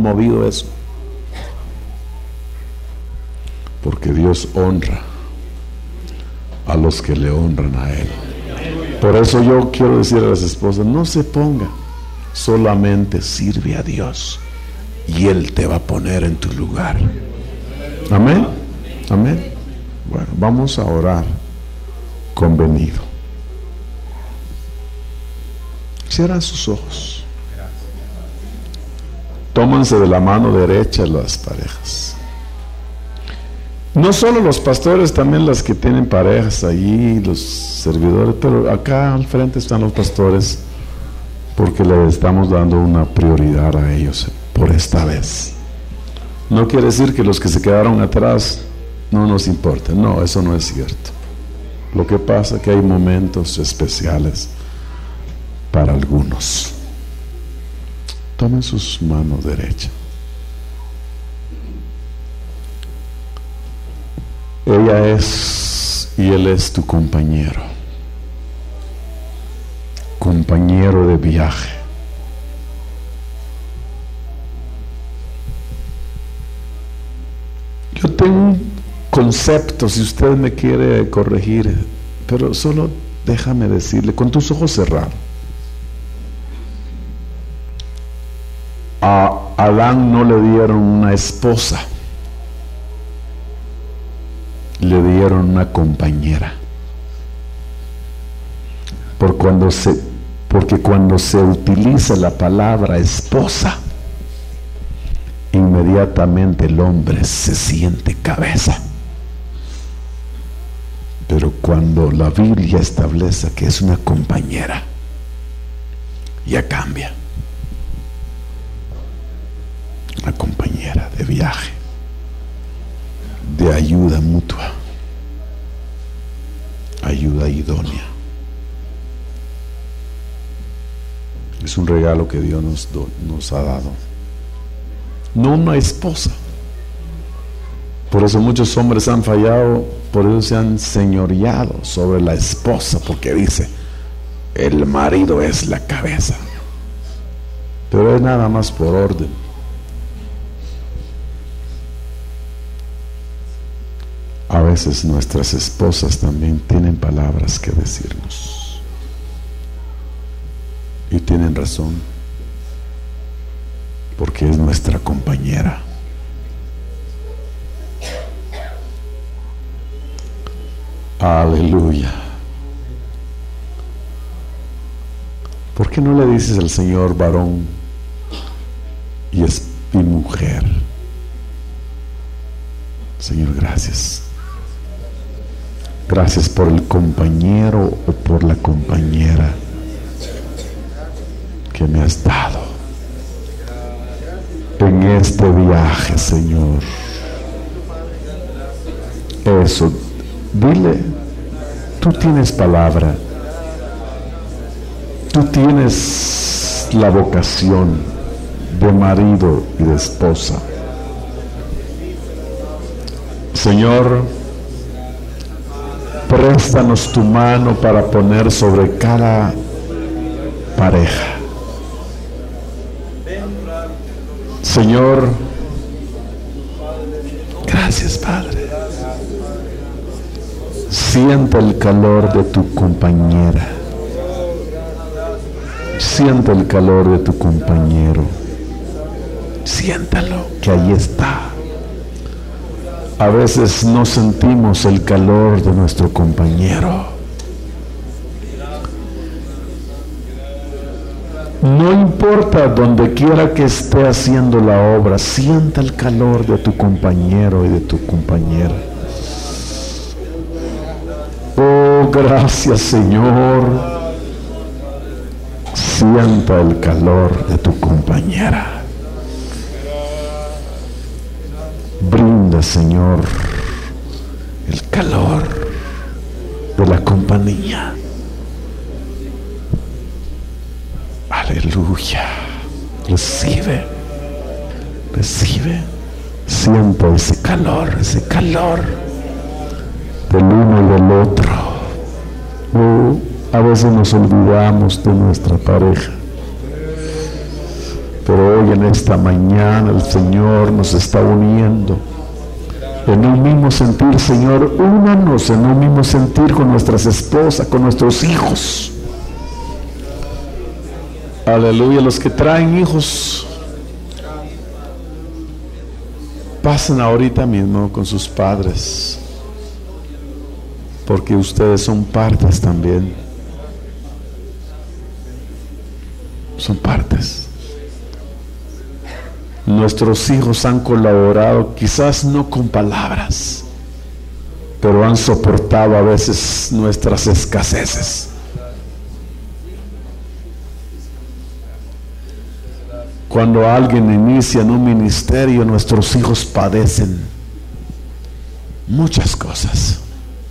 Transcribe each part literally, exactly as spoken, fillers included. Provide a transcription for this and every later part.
movido eso. Porque Dios honra a los que le honran a Él. Por eso yo quiero decir a las esposas, no se ponga, solamente sirve a Dios y Él te va a poner en tu lugar. Amén, amén. Bueno, vamos a orar convenido. Cierran sus ojos. Tómanse de la mano derecha las parejas. No solo los pastores, también las que tienen parejas allí, los servidores, pero acá al frente están los pastores, porque le estamos dando una prioridad a ellos por esta vez. No quiere decir que los que se quedaron atrás no nos importen, no, eso no es cierto. Lo que pasa es que hay momentos especiales para algunos. Tomen sus manos derechas. Ella es y él es tu compañero, compañero de viaje. Yo tengo un concepto, si usted me quiere corregir, pero solo déjame decirle, con tus ojos cerrados. A Adán no le dieron una esposa, le dieron una compañera. Por cuando se, porque cuando se utiliza la palabra esposa, inmediatamente el hombre se siente cabeza. Pero cuando la Biblia establece que es una compañera, ya cambia. Una compañera de viaje, de ayuda mutua, ayuda idónea. Es un regalo que Dios nos, do, nos ha dado. No una esposa. Por eso muchos hombres han fallado, por eso se han señoreado sobre la esposa, porque dice, el marido es la cabeza. Pero es nada más por orden. A veces nuestras esposas también tienen palabras que decirnos. Y tienen razón, porque es nuestra compañera. Aleluya. ¿Por qué no le dices al Señor varón y, es, y mujer? Señor, gracias. Gracias por el compañero o por la compañera que me has dado en este viaje, Señor. Eso, dile, tú tienes palabra, tú tienes la vocación de marido y de esposa. Señor, préstanos tu mano para poner sobre cada pareja. Señor, gracias, Padre. Siente el calor de tu compañera. Siente el calor de tu compañero. Siéntalo, que ahí está. A veces no sentimos el calor de nuestro compañero. No importa donde quiera que esté haciendo la obra, sienta el calor de tu compañero y de tu compañera. Oh, gracias, Señor. Sienta el calor de tu compañera. Brinda, Señor, el calor de la compañía. Aleluya. Recibe, recibe. Sienta ese calor, ese calor del uno y del otro. Oh, a veces nos olvidamos de nuestra pareja, pero hoy en esta mañana el Señor nos está uniendo en un mismo sentir. Señor, únanos en un mismo sentir con nuestras esposas, con nuestros hijos. Aleluya. Los que traen hijos, pasen ahorita mismo con sus padres, porque ustedes son partes también. Son partes. Nuestros hijos han colaborado, quizás no con palabras, pero han soportado a veces nuestras escaseces. Cuando alguien inicia en un ministerio, nuestros hijos padecen muchas cosas,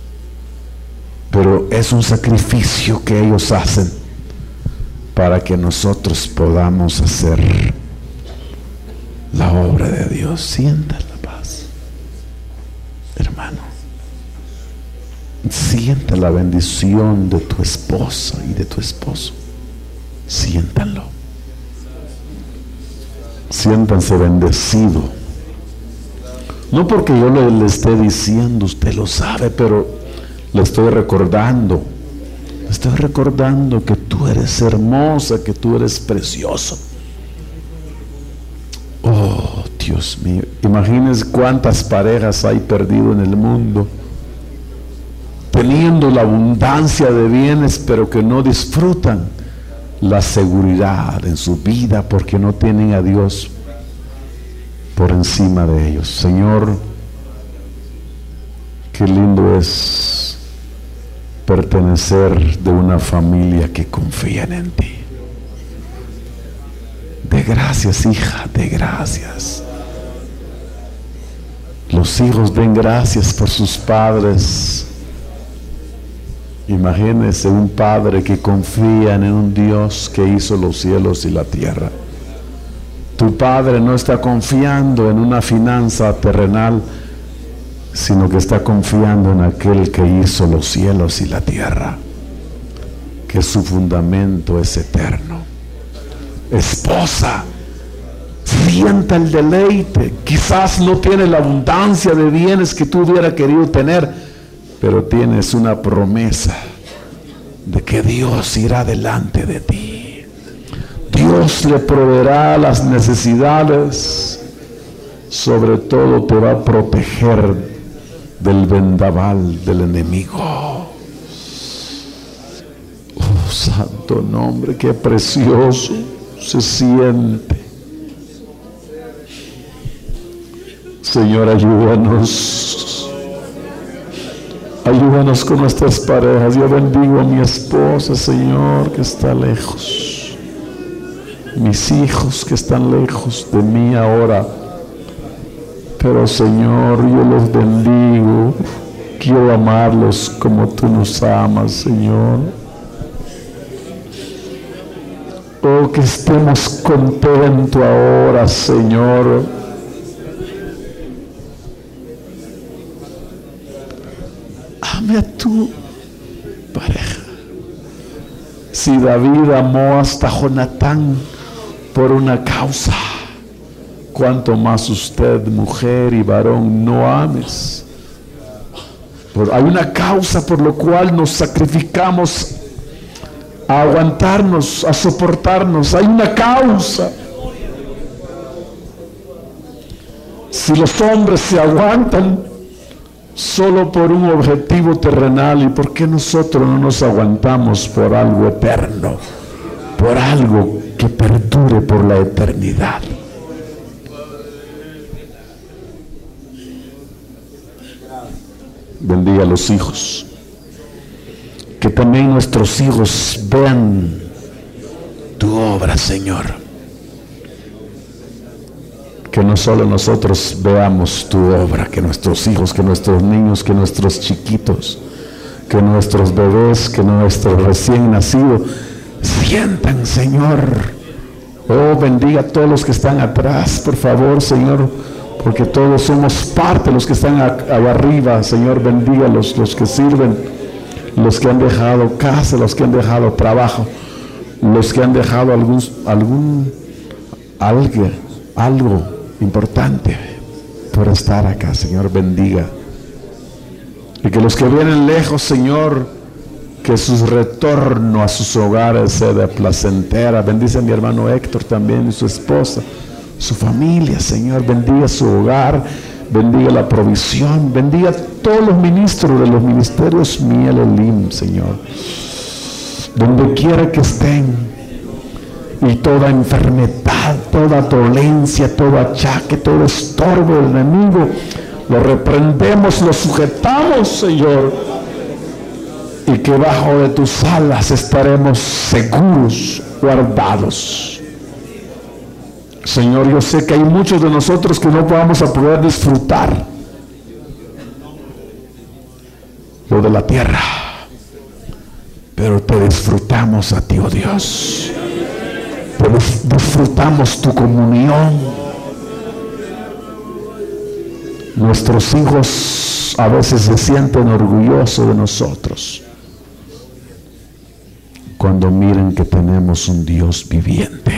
pero es un sacrificio que ellos hacen para que nosotros podamos hacer la obra de Dios. Sienta la paz, hermano. Sienta la bendición de tu esposa y de tu esposo. Siéntanlo. Siéntanse bendecido. No porque yo le, le esté diciendo, usted lo sabe, pero le estoy recordando. Le estoy recordando que tú eres hermosa, que tú eres precioso. Oh, Dios mío. Imagínense cuántas parejas hay perdido en el mundo, teniendo la abundancia de bienes, pero que no disfrutan la seguridad en su vida porque no tienen a Dios por encima de ellos. Señor, qué lindo es pertenecer de una familia que confía en ti. De gracias, hija, de gracias. Los hijos den gracias por sus padres. Imagínese un padre que confía en un Dios que hizo los cielos y la tierra. Tu padre no está confiando en una finanza terrenal, sino que está confiando en aquel que hizo los cielos y la tierra, que su fundamento es eterno. Esposa, sienta el deleite. Quizás no tiene la abundancia de bienes que tú hubieras querido tener, pero tienes una promesa de que Dios irá delante de ti. Dios le proveerá las necesidades. Sobre todo te va a proteger del vendaval del enemigo. Oh, santo nombre, qué precioso se siente. Señor, ayúdanos. Ayúdanos con nuestras parejas. Yo bendigo a mi esposa, Señor, que está lejos. Mis hijos que están lejos de mí ahora. Pero, Señor, yo los bendigo. Quiero amarlos como tú nos amas, Señor. Oh, que estemos contentos ahora, Señor. Ame a tu pareja. Si David amó hasta Jonatán por una causa, cuanto más usted, mujer y varón, no ames. Por, hay una causa por la cual nos sacrificamos a aguantarnos, a soportarnos. Hay una causa. Si los hombres se aguantan solo por un objetivo terrenal, ¿y por qué nosotros no nos aguantamos por algo eterno? Por algo que perdure por la eternidad. Bendiga a los hijos. Que también nuestros hijos vean tu obra, Señor. Que no solo nosotros veamos tu obra, que nuestros hijos, que nuestros niños, que nuestros chiquitos, que nuestros bebés, que nuestros recién nacidos sientan, Señor. Oh, bendiga a todos los que están atrás, por favor, Señor, porque todos somos parte, los que están allá arriba. Señor, bendiga a los, los que sirven, los que han dejado casa, los que han dejado trabajo, los que han dejado algún, algún algo, algo importante por estar acá. Señor, bendiga. Y que los que vienen lejos, Señor, que su retorno a sus hogares sea de placentera. Bendice a mi hermano Héctor también y su esposa, su familia, Señor. Bendiga su hogar, bendiga la provisión, bendiga a todos los ministros de los ministerios Miel Elim, Señor. Donde quiera que estén, y toda enfermedad, toda dolencia, todo achaque, todo estorbo del enemigo, lo reprendemos, lo sujetamos, Señor, y que bajo de tus alas estaremos seguros, guardados. Señor, yo sé que hay muchos de nosotros que no vamos a poder disfrutar lo de la tierra, pero te disfrutamos a ti, oh Dios. Te disfrutamos tu comunión. Nuestros hijos a veces se sienten orgullosos de nosotros cuando miren que tenemos un Dios viviente,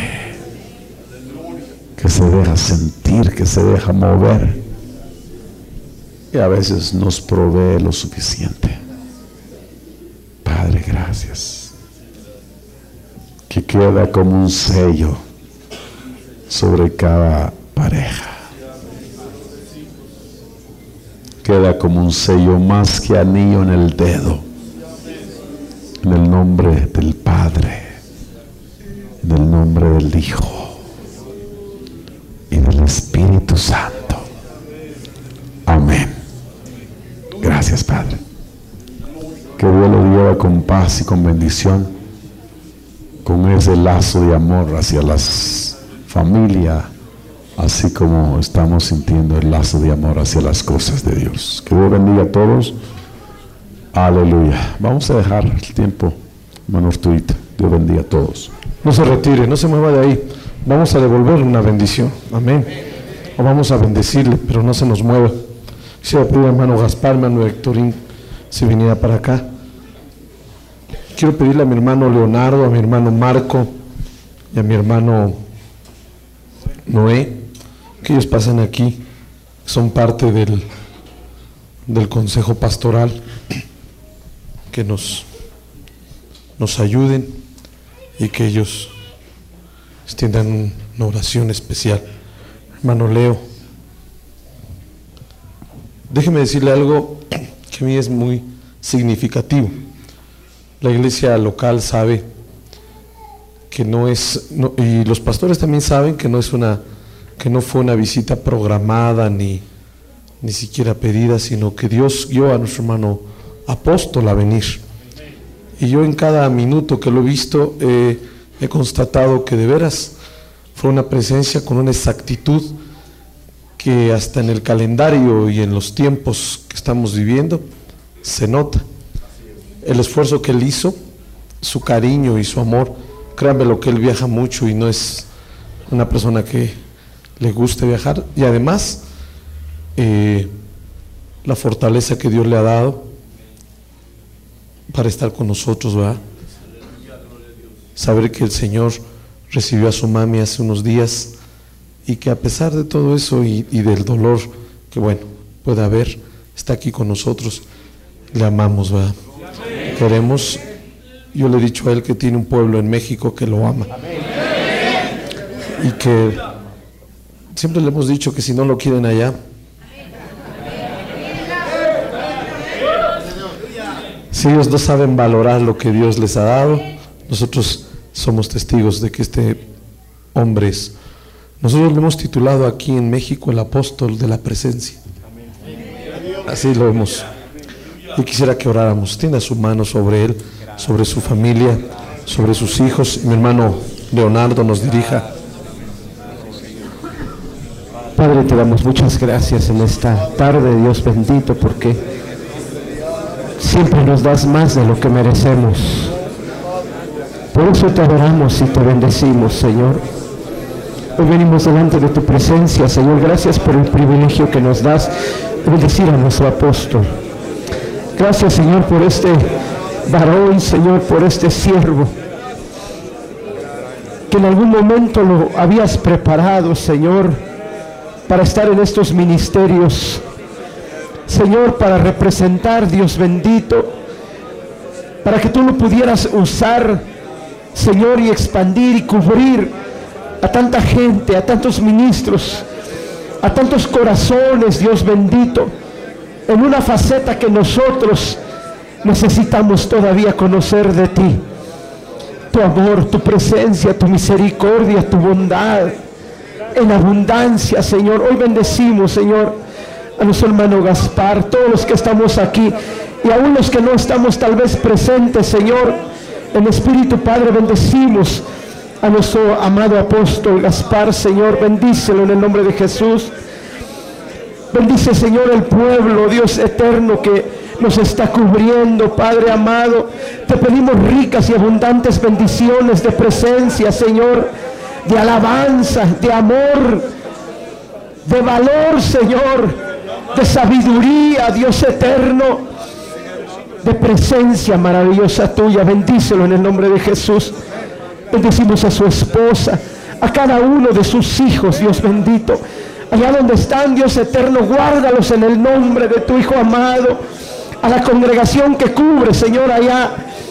que se deja sentir, que se deja mover, y a veces nos provee lo suficiente. Padre, gracias. Que queda como un sello sobre cada pareja. Queda como un sello más que anillo en el dedo. En el nombre del Padre, en el nombre del Hijo y del Espíritu Santo. Amén. Gracias, Padre. Que Dios lo lleve con paz y con bendición, con ese lazo de amor hacia las familias, así como estamos sintiendo el lazo de amor hacia las cosas de Dios. Que Dios bendiga a todos. Aleluya. Vamos a dejar el tiempo, hermano Arturito. Dios bendiga a todos. No se retire, no se mueva de ahí. Vamos a devolver una bendición. Amén. O vamos a bendecirle, pero no se nos mueva. Quisiera pedir a hermano Gaspar, hermano Héctorín, si viniera para acá. Quiero pedirle a mi hermano Leonardo, a mi hermano Marco y a mi hermano Noé, que ellos pasen aquí, son parte del, del consejo pastoral, que nos, nos ayuden y que ellos extiendan una oración especial. Hermano Leo, déjeme decirle algo que a mí es muy significativo. La iglesia local sabe que no es, no, y los pastores también saben que no es una, que no fue una visita programada ni, ni siquiera pedida, sino que Dios guió a nuestro hermano apóstol a venir. Y yo en cada minuto que lo he visto eh, he constatado que de veras fue una presencia con una exactitud que hasta en el calendario y en los tiempos que estamos viviendo se nota. El esfuerzo que él hizo, su cariño y su amor. Créanme lo que él viaja mucho y no es una persona que le guste viajar. Y además, eh, la fortaleza que Dios le ha dado para estar con nosotros, ¿verdad? Saber que el Señor recibió a su mami hace unos días y que a pesar de todo eso y, y del dolor que, bueno, puede haber, está aquí con nosotros. Le amamos, ¿verdad? Queremos, yo le he dicho a él que tiene un pueblo en México que lo ama. Y que siempre le hemos dicho que si no lo quieren allá, si ellos no saben valorar lo que Dios les ha dado, nosotros somos testigos de que este hombre es. Nosotros lo hemos titulado aquí en México el apóstol de la presencia. Así lo hemos. Y quisiera que oráramos. Tienda su mano sobre él, sobre su familia, sobre sus hijos. Mi hermano Leonardo nos dirija. Padre, te damos muchas gracias en esta tarde, Dios bendito, porque siempre nos das más de lo que merecemos. Por eso te adoramos y te bendecimos, Señor. Hoy venimos delante de tu presencia, Señor. Gracias por el privilegio que nos das de bendecir a nuestro apóstol. Gracias, Señor, por este varón, Señor, por este siervo que en algún momento lo habías preparado, Señor, para estar en estos ministerios, Señor, para representar, Dios bendito, para que tú lo pudieras usar, Señor, y expandir y cubrir a tanta gente, a tantos ministros, a tantos corazones, Dios bendito, en una faceta que nosotros necesitamos todavía conocer de ti. Tu amor, tu presencia, tu misericordia, tu bondad en abundancia, Señor. Hoy bendecimos, Señor, a nuestro hermano Gaspar, todos los que estamos aquí y aún los que no estamos tal vez presentes, Señor, en espíritu, Padre, bendecimos a nuestro amado apóstol Gaspar, Señor, bendícelo en el nombre de Jesús. Bendice, Señor, el pueblo, Dios eterno, que nos está cubriendo, Padre amado. Te pedimos ricas y abundantes bendiciones de presencia, Señor, de alabanza, de amor, de valor, Señor, de sabiduría, Dios eterno, de presencia maravillosa tuya. Bendícelo en el nombre de Jesús. Bendecimos a su esposa, a cada uno de sus hijos, Dios bendito. Allá donde están, Dios eterno, guárdalos en el nombre de tu Hijo amado. A la congregación que cubre, Señor, allá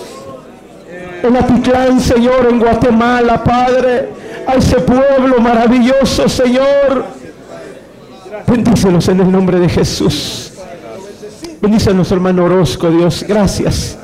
en Atitlán, Señor, en Guatemala, Padre, a ese pueblo maravilloso, Señor. Bendícelos en el nombre de Jesús. Bendícenos, hermano Orozco, Dios. Gracias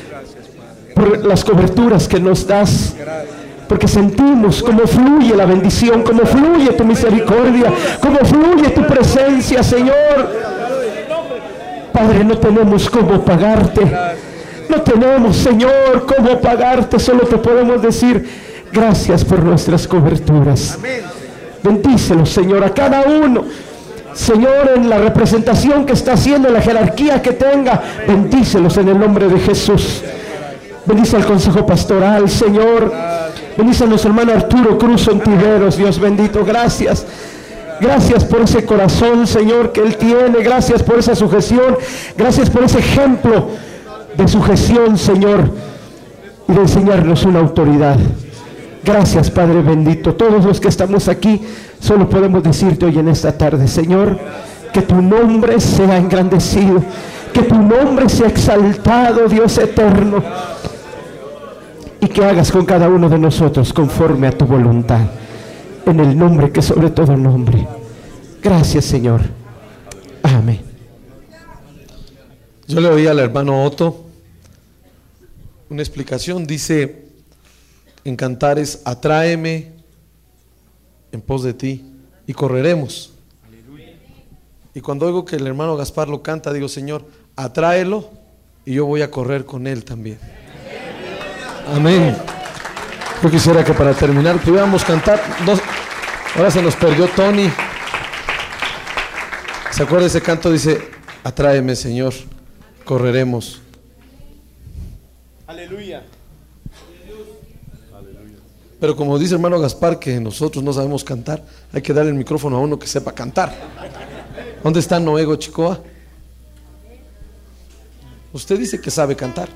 por las coberturas que nos das, porque sentimos cómo fluye la bendición, cómo fluye tu misericordia, cómo fluye tu presencia, Señor. Padre, no tenemos cómo pagarte, no tenemos, Señor, cómo pagarte, solo te podemos decir gracias por nuestras coberturas. Bendícelos, Señor, a cada uno, Señor, en la representación que está haciendo, en la jerarquía que tenga, bendícelos en el nombre de Jesús. Bendice al consejo pastoral, Señor. Bendice a nuestro hermano Arturo Cruz Ontiveros, Dios bendito, gracias. Gracias por ese corazón, Señor, que Él tiene. Gracias por esa sujeción. Gracias por ese ejemplo de sujeción, Señor, y de enseñarnos una autoridad. Gracias, Padre bendito. Todos los que estamos aquí, solo podemos decirte hoy en esta tarde, Señor, que tu nombre sea engrandecido, que tu nombre sea exaltado, Dios eterno, y que hagas con cada uno de nosotros conforme a tu voluntad. En el nombre que sobre todo nombre. Gracias, Señor. Amén. Yo le oí al hermano Otto una explicación. Dice en Cantares: atráeme en pos de ti y correremos. Y cuando oigo que el hermano Gaspar lo canta, digo: Señor, atráelo y yo voy a correr con él también. Amén. Yo quisiera que para terminar pudiéramos cantar dos. Ahora se nos perdió Tony. ¿Se acuerda ese canto? Dice: atráeme, Señor, correremos. Aleluya. Pero como dice el hermano Gaspar que nosotros no sabemos cantar, hay que darle el micrófono a uno que sepa cantar. ¿Dónde está Noego Chicoa? Usted dice que sabe cantar.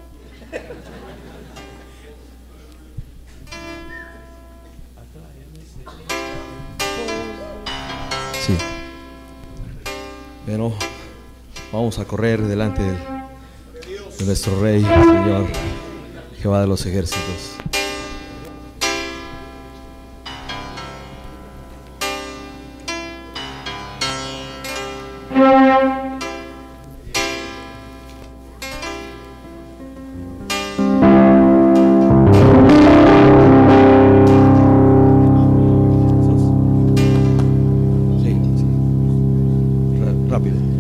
Sí. Pero vamos a correr delante de, de nuestro Rey, Señor Jehová de los ejércitos. Rápido.